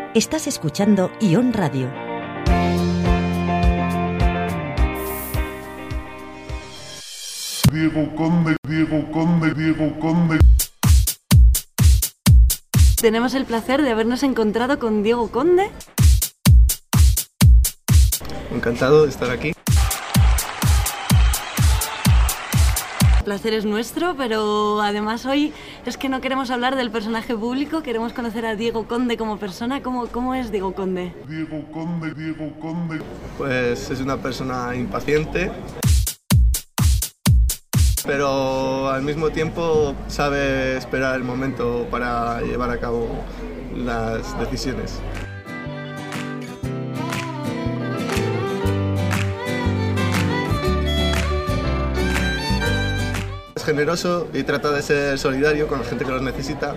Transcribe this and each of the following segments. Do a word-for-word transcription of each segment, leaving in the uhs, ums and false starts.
Estás escuchando Ion Radio. Diego Conde, Diego Conde, Diego Conde. Tenemos el placer de habernos encontrado con Diego Conde. Encantado de estar aquí. El placer es nuestro, pero además hoy es que no queremos hablar del personaje público, queremos conocer a Diego Conde como persona. ¿Cómo, cómo es Diego Conde? Diego Conde, Diego Conde. Pues es una persona impaciente, pero al mismo tiempo sabe esperar el momento para llevar a cabo las decisiones. Es generoso y trata de ser solidario con la gente que los necesita.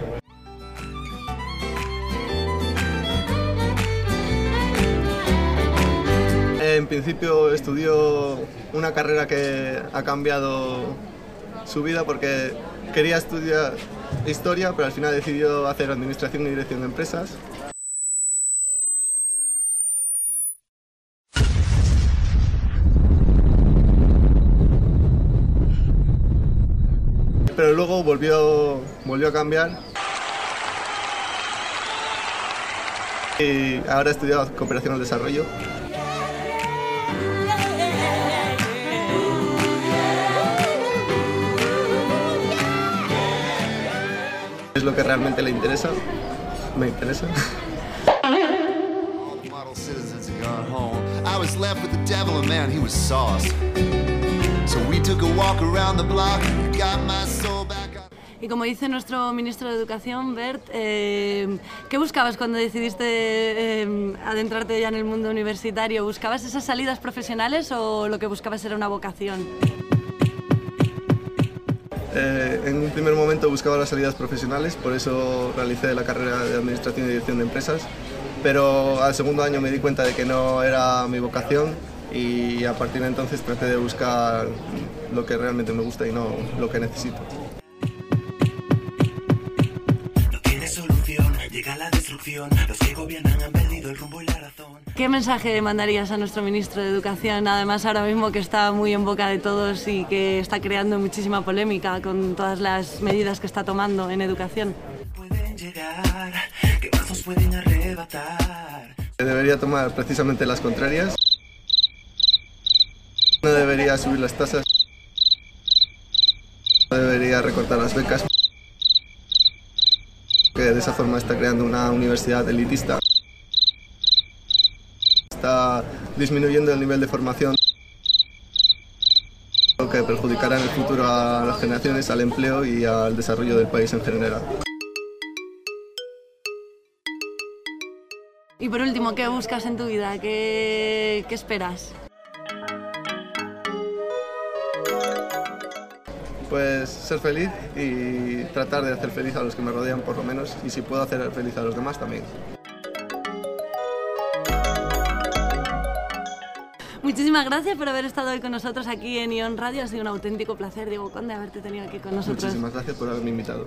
En principio estudió una carrera que ha cambiado su vida porque quería estudiar historia, pero al final decidió hacer administración y dirección de empresas. Pero luego volvió, volvió a cambiar y ahora estudia cooperación al desarrollo. Es lo que realmente le interesa, me interesa. Y como dice nuestro ministro de Educación, Bert, eh, ¿qué buscabas cuando decidiste eh, adentrarte ya en el mundo universitario? ¿Buscabas esas salidas profesionales o lo que buscabas era una vocación? Eh, en un primer momento buscaba las salidas profesionales, por eso realicé la carrera de Administración y Dirección de Empresas, pero al segundo año me di cuenta de que no era mi vocación y a partir de entonces traté de buscar lo que realmente me gusta y no lo que necesito. No tiene solución, llega la destrucción, los que gobiernan han perdido el rumbo y la razón. ¿Qué mensaje mandarías a nuestro ministro de Educación, además ahora mismo que está muy en boca de todos y que está creando muchísima polémica con todas las medidas que está tomando en educación? Pueden llegar, que brazos pueden arrebatar. Debería tomar precisamente las contrarias. No debería subir las tasas. No debería recortar las becas. Que de esa forma está creando una universidad elitista. Está disminuyendo el nivel de formación, lo que perjudicará en el futuro a las generaciones, al empleo y al desarrollo del país en general. Y por último, ¿qué buscas en tu vida? ¿Qué, qué esperas? Pues ser feliz y tratar de hacer feliz a los que me rodean por lo menos, y si puedo hacer feliz a los demás también. Muchísimas gracias por haber estado hoy con nosotros aquí en Ion Radio. Ha sido un auténtico placer, Diego Conde, haberte tenido aquí con nosotros. Muchísimas gracias por haberme invitado.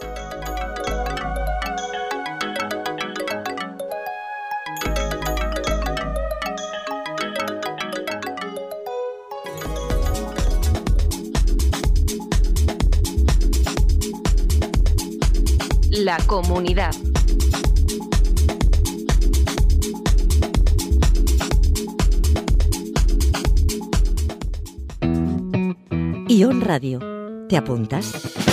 La comunidad. Ion Radio. ¿Te apuntas?